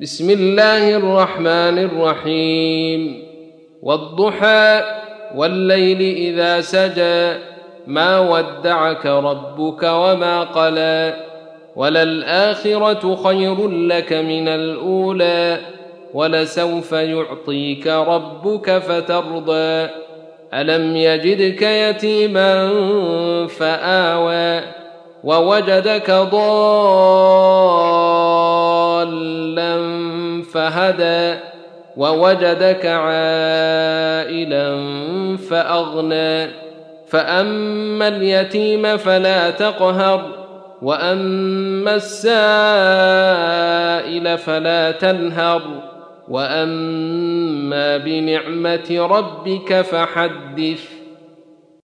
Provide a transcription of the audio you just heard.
بسم الله الرحمن الرحيم والضحى والليل إذا سجى ما ودعك ربك وما قلى وللآخرة خير لك من الأولى ولسوف يعطيك ربك فترضى ألم يجدك يتيما فآوى ووجدك ضالا فهدى ووجدك عائلا فأغنى فأما اليتيم فلا تقهر وأما السائل فلا تنهر وأما بنعمة ربك فحدث